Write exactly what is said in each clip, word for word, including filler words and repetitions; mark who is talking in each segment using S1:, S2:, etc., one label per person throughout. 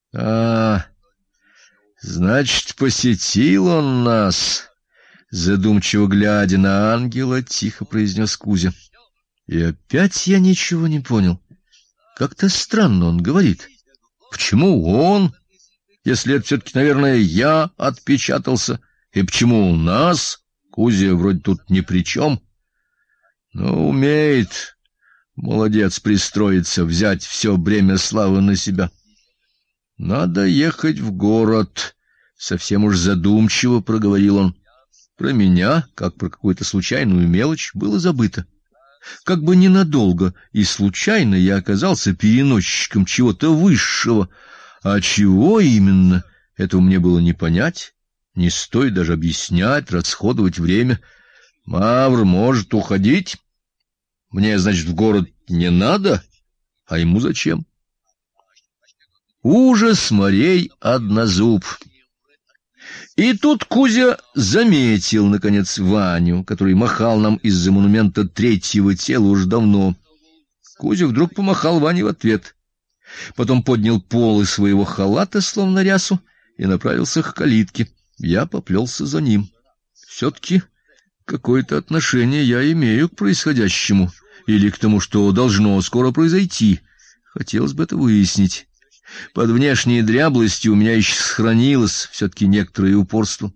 S1: — А, значит, посетил он нас, — задумчиво глядя на ангела, тихо произнес Кузя. И опять я ничего не понял. Как-то странно он говорит. Почему он, если это все-таки, наверное, я отпечатался? И почему у нас? Кузя вроде тут ни при чем. Но умеет, молодец, пристроиться, взять все бремя славы на себя. Надо ехать в город, совсем уж задумчиво проговорил он. Про меня, как про какую-то случайную мелочь, было забыто. Как бы ненадолго и случайно я оказался переносчиком чего-то высшего, а чего именно, этого мне было не понять, не стоит даже объяснять, расходовать время. Мавр может уходить, мне, значит, в город не надо, а ему зачем? Ужас морей однозуб. И тут Кузя заметил, наконец, Ваню, который махал нам из-за монумента третьего тела уж давно. Кузя вдруг помахал Ване в ответ. Потом поднял полы своего халата, словно рясу, и направился к калитке. Я поплелся за ним. Все-таки какое-то отношение я имею к происходящему, или к тому, что должно скоро произойти. Хотелось бы это выяснить. Под внешней дряблостью у меня еще сохранилось все-таки некоторое упорство.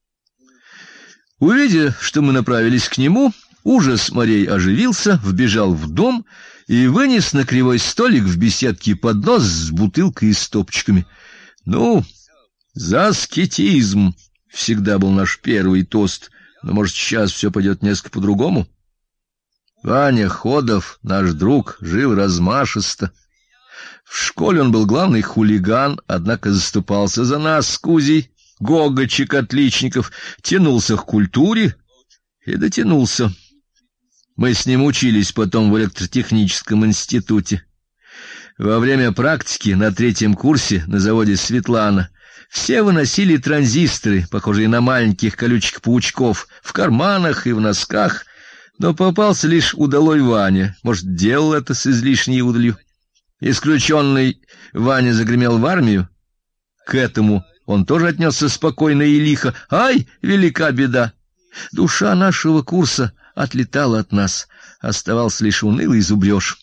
S1: Увидя, что мы направились к нему, ужас морей оживился, вбежал в дом и вынес на кривой столик в беседке поднос с бутылкой и стопочками. Ну, за аскетизм всегда был наш первый тост, но, может, сейчас все пойдет несколько по-другому. Ваня Ходов, наш друг, жил размашисто. В школе он был главный хулиган, однако заступался за нас с Кузей, гогочек отличников, тянулся к культуре и дотянулся. Мы с ним учились потом в электротехническом институте. Во время практики на третьем курсе на заводе «Светлана» все выносили транзисторы, похожие на маленьких колючих паучков, в карманах и в носках, но попался лишь удалой Ваня, может, делал это с излишней удалью. Исключенный Ваня загремел в армию. К этому он тоже отнесся спокойно и лихо. Ай, велика беда! Душа нашего курса отлетала от нас, оставался лишь унылый зубрёж.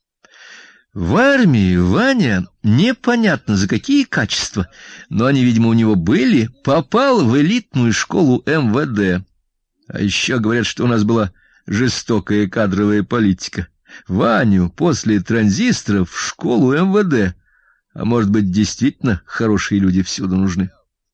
S1: В армии Ваня, непонятно за какие качества, но они, видимо, у него были, попал в элитную школу эм вэ дэ. А еще говорят, что у нас была жестокая кадровая политика. Ваню после транзисторов в школу эм вэ дэ. А может быть, действительно хорошие люди всюду нужны.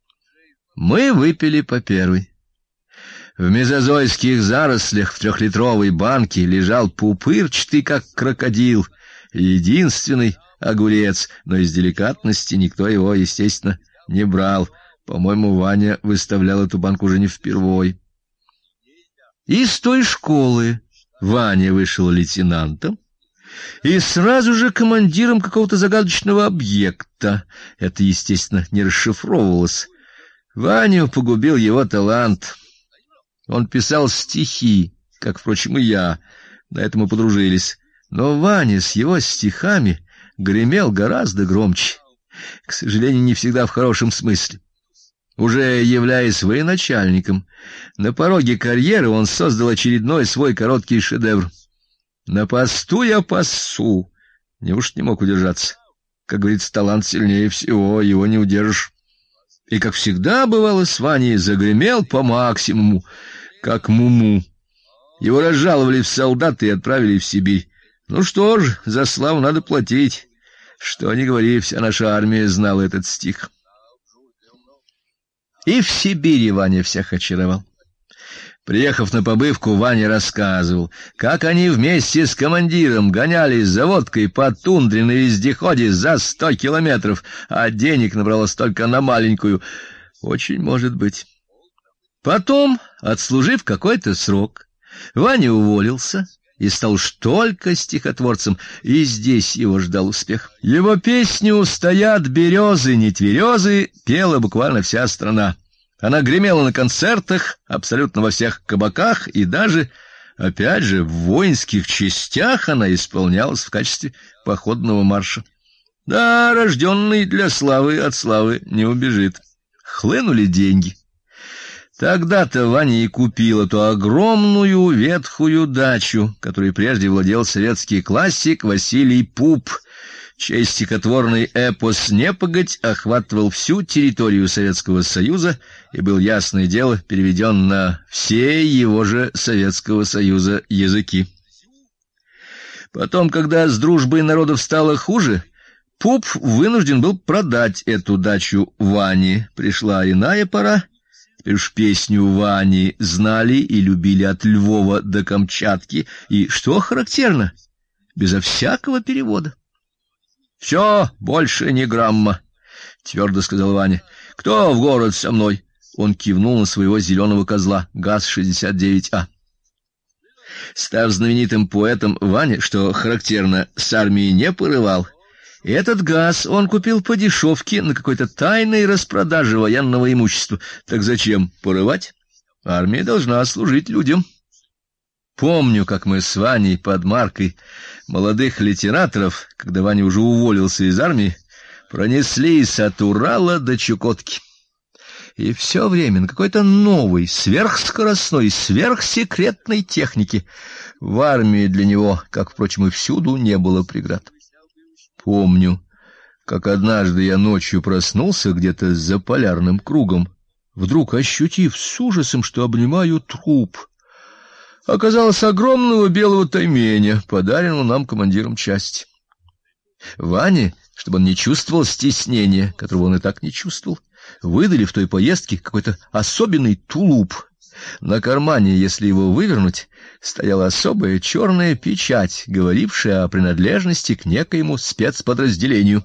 S1: Мы выпили по первой. В мезозойских зарослях в трехлитровой банке лежал пупырчатый, как крокодил, единственный огурец, но из деликатности никто его, естественно, не брал. По-моему, Ваня выставлял эту банку уже не впервой. Из той школы Ваня вышел лейтенантом и сразу же командиром какого-то загадочного объекта. Это, естественно, не расшифровывалось. Ваню погубил его талант. Он писал стихи, как, впрочем, и я. На этом мы подружились. Но Ваня с его стихами гремел гораздо громче. К сожалению, не всегда в хорошем смысле. Уже являясь военачальником, на пороге карьеры он создал очередной свой короткий шедевр. На посту я пасу. Неужто не мог удержаться? Как говорится, талант сильнее всего, его не удержишь. И, как всегда бывало с Ваней, загремел по максимуму, как муму. Его разжаловали в солдаты и отправили в Сибирь. Ну что ж, за славу надо платить. Что ни говори, вся наша армия знала этот стих. И в Сибири Ваня всех очаровал. Приехав на побывку, Ваня рассказывал, как они вместе с командиром гонялись за водкой по тундре на вездеходе за сто километров, а денег набралось только на маленькую. Очень может быть. Потом, отслужив какой-то срок, Ваня уволился и стал уж только стихотворцем, и здесь его ждал успех. Его песню «Стоят березы, не тверезы» пела буквально вся страна. Она гремела на концертах, абсолютно во всех кабаках, и даже, опять же, в воинских частях она исполнялась в качестве походного марша. Да, рожденный для славы от славы не убежит. Хлынули деньги. Тогда-то Ваня и купил эту огромную ветхую дачу, которой прежде владел советский классик Василий Пуп, чей стихотворный эпос «Непогодь» охватывал всю территорию Советского Союза и был, ясное дело, переведен на все его же Советского Союза языки. Потом, когда с дружбой народов стало хуже, Пуп вынужден был продать эту дачу Ване. Пришла иная пора. Теперь уж песню Вани знали и любили от Львова до Камчатки, и, что характерно, безо всякого перевода. «Все, больше ни грамма», — твердо сказал Ваня. «Кто в город со мной?» Он кивнул на своего зеленого козла ГАЗ шестьдесят девять А. Став знаменитым поэтом, Ваня, что характерно, с армией не порывал. И этот ГАЗ он купил по дешевке на какой-то тайной распродаже военного имущества. Так зачем порывать? Армия должна служить людям. Помню, как мы с Ваней под маркой молодых литераторов, когда Ваня уже уволился из армии, пронеслись от Урала до Чукотки. И все время на какой-то новой, сверхскоростной, сверхсекретной технике. В армии для него, как, впрочем, и всюду, не было преград. Помню, как однажды я ночью проснулся где-то за полярным кругом, вдруг ощутив с ужасом, что обнимаю труп. Оказалось огромного белого тайменя, подаренного нам командиром части. Ване, чтобы он не чувствовал стеснения, которого он и так не чувствовал, выдали в той поездке какой-то особенный тулуп. На кармане, если его вывернуть, стояла особая черная печать, говорившая о принадлежности к некоему спецподразделению.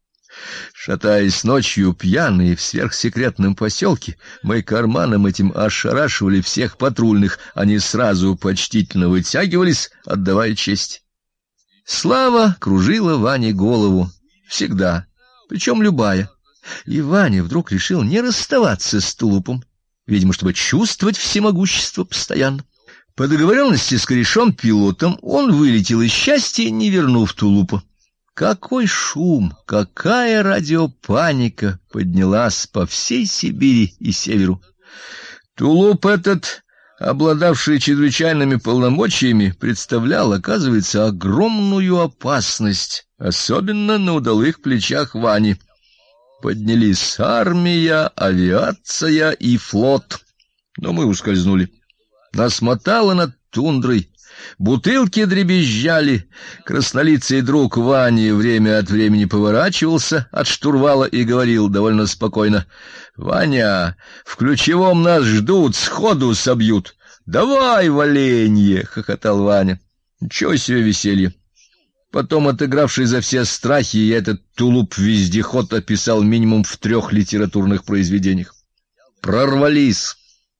S1: Шатаясь ночью пьяные в сверхсекретном поселке, мы карманом этим ошарашивали всех патрульных, они сразу почтительно вытягивались, отдавая честь. Слава кружила Ване голову всегда, причем любая. И Ваня вдруг решил не расставаться с тулупом, видимо, чтобы чувствовать всемогущество постоянно. По договоренности с корешом-пилотом он вылетел из счастья, не вернув тулупа. Какой шум, какая радиопаника поднялась по всей Сибири и северу. Тулуп этот, обладавший чрезвычайными полномочиями, представлял, оказывается, огромную опасность, особенно на удалых плечах Вани. Поднялись армия, авиация и флот, но мы ускользнули. Нас мотало над тундрой, бутылки дребезжали. Краснолицый друг Вани время от времени поворачивался от штурвала и говорил довольно спокойно: «Ваня, в ключевом нас ждут, сходу собьют. Давай, валенье!» — хохотал Ваня. Ничего себе веселье! Потом, отыгравший за все страхи, я этот тулуп-вездеход описал минимум в трех литературных произведениях. Прорвались.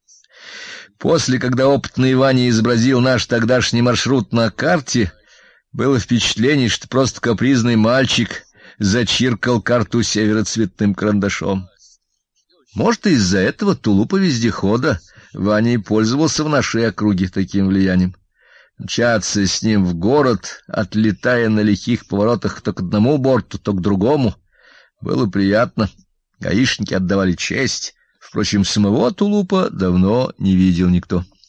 S1: После, когда опытный Ваня изобразил наш тогдашний маршрут на карте, было впечатление, что просто капризный мальчик зачиркал карту североцветным карандашом. Может, из-за этого тулупа-вездехода Ваня и пользовался в нашей округе таким влиянием. Мчаться с ним в город, отлетая на лихих поворотах то к одному борту, то к другому, было приятно. Гаишники отдавали честь. Впрочем, самого тулупа давно не видел никто.